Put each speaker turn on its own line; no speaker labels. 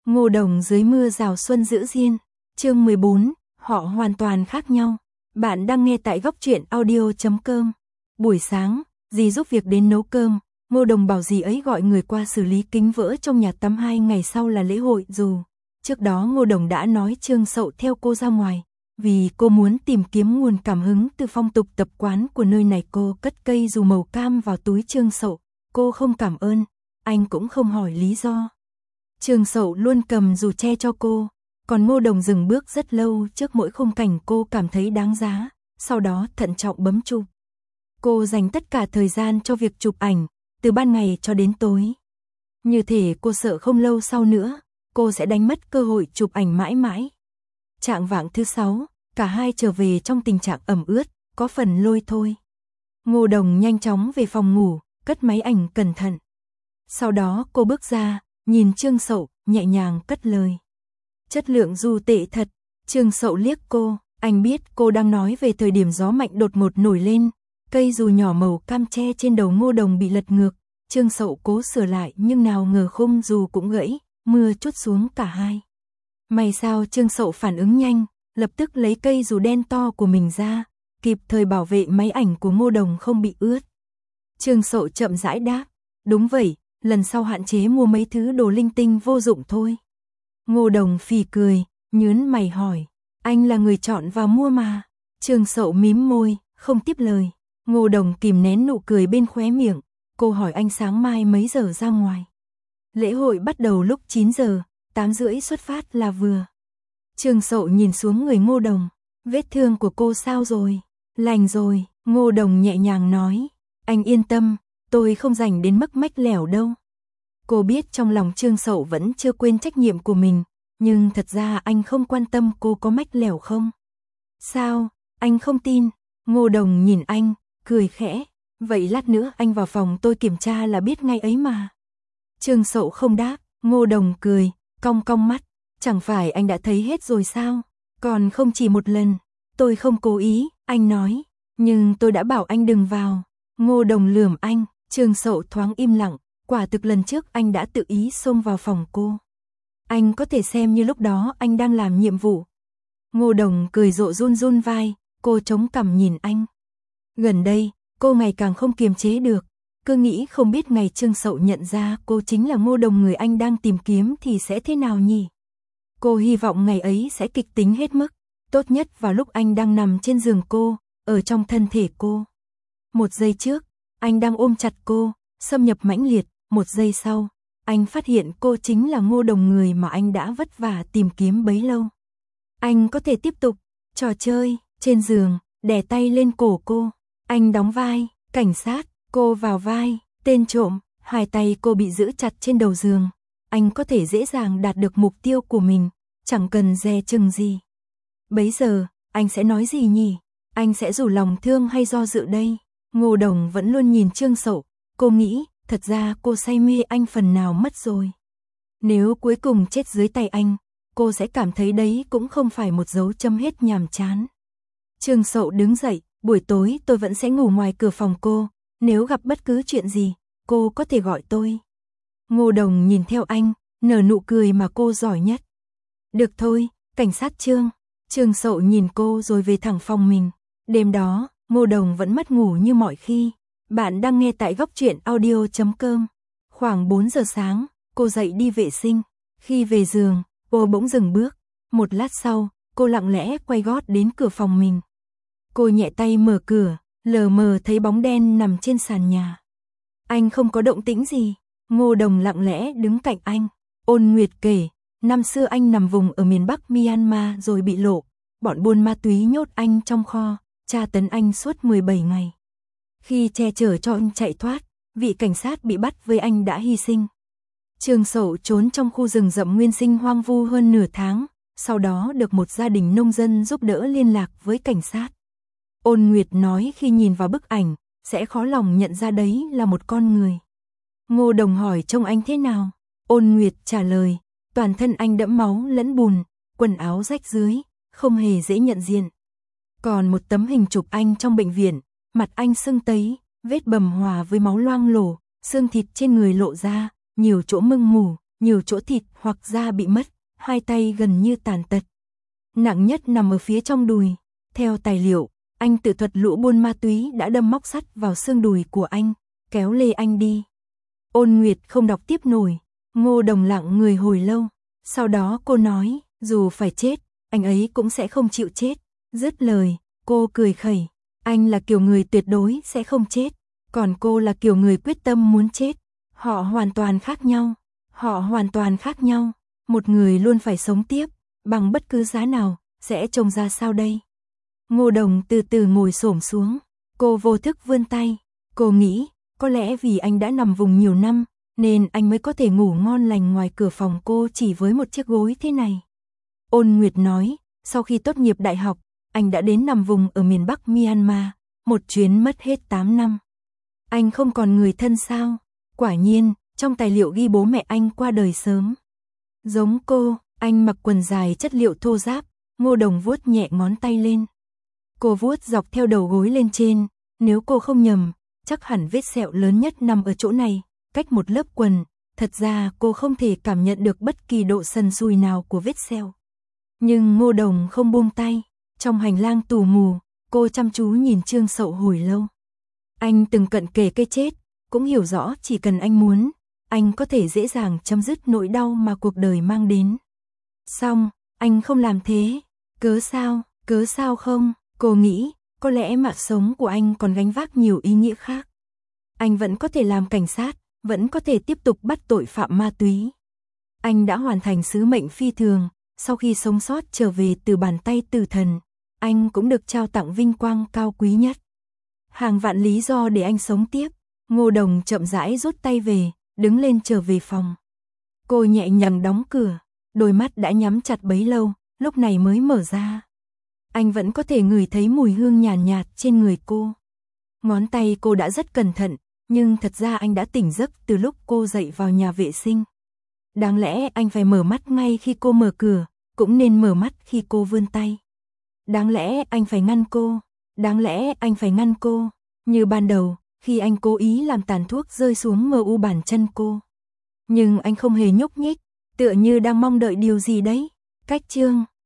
Ngô Đồng dưới mưa rào xuân giữ diên. Chương 14, họ hoàn toàn khác nhau. Bạn đang nghe tại góc truyện audio.com. Buổi sáng, dì giúp việc đến nấu cơm. Ngô Đồng bảo dì ấy gọi người qua xử lý kính vỡ trong nhà tắm 2 ngày sau là lễ hội dù. Trước đó Ngô Đồng đã nói Trương Sậu theo cô ra ngoài. Vì cô muốn tìm kiếm nguồn cảm hứng từ phong tục tập quán của nơi này. Cô cất cây dù màu cam vào túi Trương Sậu. Cô không cảm ơn, anh cũng không hỏi lý do. Trương Sậu luôn cầm dù che cho cô, còn Ngô Đồng dừng bước rất lâu trước mỗi khung cảnh cô cảm thấy đáng giá, sau đó thận trọng bấm chụp. Cô dành tất cả thời gian cho việc chụp ảnh, từ ban ngày cho đến tối. Như thể cô sợ không lâu sau nữa, cô sẽ đánh mất cơ hội chụp ảnh mãi mãi. Chạng vạng thứ 6, cả hai trở về trong tình trạng ẩm ướt, có phần lôi thôi. Ngô Đồng nhanh chóng về phòng ngủ, cất máy ảnh cẩn thận. Sau đó cô bước ra, nhìn Trương Sậu, nhẹ nhàng cất lời. Chất lượng dù tệ thật. Trương Sậu liếc cô, anh biết cô đang nói về thời điểm gió mạnh đột ngột nổi lên. Cây dù nhỏ màu cam tre trên đầu Ngô Đồng bị lật ngược. Trương Sậu cố sửa lại nhưng nào ngờ khung dù cũng gãy, mưa trút xuống cả hai. May sao Trương Sậu phản ứng nhanh, lập tức lấy cây dù đen to của mình ra, kịp thời bảo vệ máy ảnh của Ngô Đồng không bị ướt. Trương Sậu chậm rãi đáp, đúng vậy, lần sau hạn chế mua mấy thứ đồ linh tinh vô dụng thôi. Ngô Đồng phì cười, nhớn mày hỏi, anh là người chọn và mua mà. Trương Sậu mím môi, không tiếp lời. Ngô Đồng kìm nén nụ cười bên khóe miệng, cô hỏi anh sáng mai mấy giờ ra ngoài. Lễ hội bắt đầu lúc 9 giờ, 8 rưỡi xuất phát là vừa. Trương Sậu nhìn xuống người Ngô Đồng, vết thương của cô sao rồi? Lành rồi, Ngô Đồng nhẹ nhàng nói, anh yên tâm, tôi không rảnh đến mức mách lẻo đâu. Cô biết trong lòng Trương Sậu vẫn chưa quên trách nhiệm của mình, nhưng thật ra anh không quan tâm cô có mách lẻo không. Sao, anh không tin? Ngô Đồng nhìn anh, cười khẽ, vậy lát nữa anh vào phòng tôi kiểm tra là biết ngay ấy mà. Trương Sậu không đáp, Ngô Đồng cười, cong cong mắt, chẳng phải anh đã thấy hết rồi sao? Còn không chỉ một lần, tôi không cố ý, anh nói, nhưng tôi đã bảo anh đừng vào. Ngô Đồng lườm anh, Trương Sậu thoáng im lặng, quả thực lần trước anh đã tự ý xông vào phòng cô. Anh có thể xem như lúc đó anh đang làm nhiệm vụ. Ngô Đồng cười rộ run run vai, cô chống cằm nhìn anh. Gần đây, cô ngày càng không kiềm chế được, cứ nghĩ không biết ngày Trương Sậu nhận ra cô chính là Ngô Đồng người anh đang tìm kiếm thì sẽ thế nào nhỉ? Cô hy vọng ngày ấy sẽ kịch tính hết mức, tốt nhất vào lúc anh đang nằm trên giường cô, ở trong thân thể cô. Một giây trước, anh đang ôm chặt cô, xâm nhập mãnh liệt, một giây sau, anh phát hiện cô chính là Ngô Đồng người mà anh đã vất vả tìm kiếm bấy lâu. Anh có thể tiếp tục, trò chơi, trên giường, đè tay lên cổ cô, anh đóng vai, cảnh sát, cô vào vai, tên trộm, hai tay cô bị giữ chặt trên đầu giường. Anh có thể dễ dàng đạt được mục tiêu của mình, chẳng cần dè chừng gì. Bấy giờ, anh sẽ nói gì nhỉ? Anh sẽ rủ lòng thương hay do dự đây? Ngô Đồng vẫn luôn nhìn Trương Sậu, cô nghĩ, thật ra cô say mê anh phần nào mất rồi. Nếu cuối cùng chết dưới tay anh, cô sẽ cảm thấy đấy cũng không phải một dấu chấm hết nhàm chán. Trương Sậu đứng dậy, buổi tối tôi vẫn sẽ ngủ ngoài cửa phòng cô, nếu gặp bất cứ chuyện gì, cô có thể gọi tôi. Ngô Đồng nhìn theo anh, nở nụ cười mà cô giỏi nhất. Được thôi, cảnh sát Trương. Trương Sậu nhìn cô rồi về thẳng phòng mình. Đêm đó, Ngô Đồng vẫn mất ngủ như mọi khi. Bạn đang nghe tại góc truyện audio.com. Khoảng 4 giờ sáng, cô dậy đi vệ sinh. Khi về giường, cô bỗng dừng bước. Một lát sau, cô lặng lẽ quay gót đến cửa phòng mình. Cô nhẹ tay mở cửa, lờ mờ thấy bóng đen nằm trên sàn nhà. Anh không có động tĩnh gì. Ngô Đồng lặng lẽ đứng cạnh anh. Ôn Nguyệt kể, năm xưa anh nằm vùng ở miền Bắc Myanmar rồi bị lộ. Bọn buôn ma túy nhốt anh trong kho, tra tấn anh suốt 17 ngày. Khi che chở cho anh chạy thoát, vị cảnh sát bị bắt với anh đã hy sinh. Trương Sậu trốn trong khu rừng rậm nguyên sinh hoang vu hơn nửa tháng, sau đó được một gia đình nông dân giúp đỡ liên lạc với cảnh sát. Ôn Nguyệt nói khi nhìn vào bức ảnh, sẽ khó lòng nhận ra đấy là một con người. Ngô Đồng hỏi trông anh thế nào? Ôn Nguyệt trả lời, toàn thân anh đẫm máu lẫn bùn, quần áo rách rưới, không hề dễ nhận diện. Còn một tấm hình chụp anh trong bệnh viện, mặt anh sưng tấy, vết bầm hòa với máu loang lổ, xương thịt trên người lộ ra, nhiều chỗ mưng mủ, nhiều chỗ thịt hoặc da bị mất, hai tay gần như tàn tật. Nặng nhất nằm ở phía trong đùi. Theo tài liệu, anh tự thuật lũ buôn ma túy đã đâm móc sắt vào xương đùi của anh, kéo lê anh đi. Ôn Nguyệt không đọc tiếp nổi, Ngô Đồng lặng người hồi lâu. Sau đó cô nói, dù phải chết, anh ấy cũng sẽ không chịu chết. Dứt lời, cô cười khẩy. Anh là kiểu người tuyệt đối sẽ không chết, còn cô là kiểu người quyết tâm muốn chết. Họ hoàn toàn khác nhau. Họ hoàn toàn khác nhau. Một người luôn phải sống tiếp, bằng bất cứ giá nào, sẽ trông ra sao đây? Ngô Đồng từ từ ngồi xổm xuống. Cô vô thức vươn tay. Cô nghĩ, có lẽ vì anh đã nằm vùng nhiều năm, nên anh mới có thể ngủ ngon lành ngoài cửa phòng cô chỉ với một chiếc gối thế này. Ôn Nguyệt nói, sau khi tốt nghiệp đại học, anh đã đến nằm vùng ở miền Bắc Myanmar, một chuyến mất hết 8 năm. Anh không còn người thân sao? Quả nhiên, trong tài liệu ghi bố mẹ anh qua đời sớm. Giống cô, anh mặc quần dài chất liệu thô ráp, Ngô Đồng vuốt nhẹ ngón tay lên. Cô vuốt dọc theo đầu gối lên trên, nếu cô không nhầm, chắc hẳn vết sẹo lớn nhất nằm ở chỗ này, cách một lớp quần. Thật ra cô không thể cảm nhận được bất kỳ độ sần sùi nào của vết sẹo. Nhưng Ngô Đồng không buông tay. Trong hành lang tù mù, cô chăm chú nhìn Trương Sậu hồi lâu. Anh từng cận kề cái chết, cũng hiểu rõ chỉ cần anh muốn, anh có thể dễ dàng chấm dứt nỗi đau mà cuộc đời mang đến. Xong, anh không làm thế. Cớ sao không? Cô nghĩ, có lẽ mạng sống của anh còn gánh vác nhiều ý nghĩa khác. Anh vẫn có thể làm cảnh sát, vẫn có thể tiếp tục bắt tội phạm ma túy. Anh đã hoàn thành sứ mệnh phi thường, sau khi sống sót trở về từ bàn tay tử thần, anh cũng được trao tặng vinh quang cao quý nhất. Hàng vạn lý do để anh sống tiếp. Ngô Đồng chậm rãi rút tay về, đứng lên trở về phòng. Cô nhẹ nhàng đóng cửa, đôi mắt đã nhắm chặt bấy lâu, lúc này mới mở ra. Anh vẫn có thể ngửi thấy mùi hương nhàn nhạt trên người cô. Ngón tay cô đã rất cẩn thận, nhưng thật ra anh đã tỉnh giấc từ lúc cô dậy vào nhà vệ sinh. Đáng lẽ anh phải mở mắt ngay khi cô mở cửa, cũng nên mở mắt khi cô vươn tay. Đáng lẽ anh phải ngăn cô, đáng lẽ anh phải ngăn cô, như ban đầu, khi anh cố ý làm tàn thuốc rơi xuống mờ u bàn chân cô. Nhưng anh không hề nhúc nhích, tựa như đang mong đợi điều gì đấy. Cách chương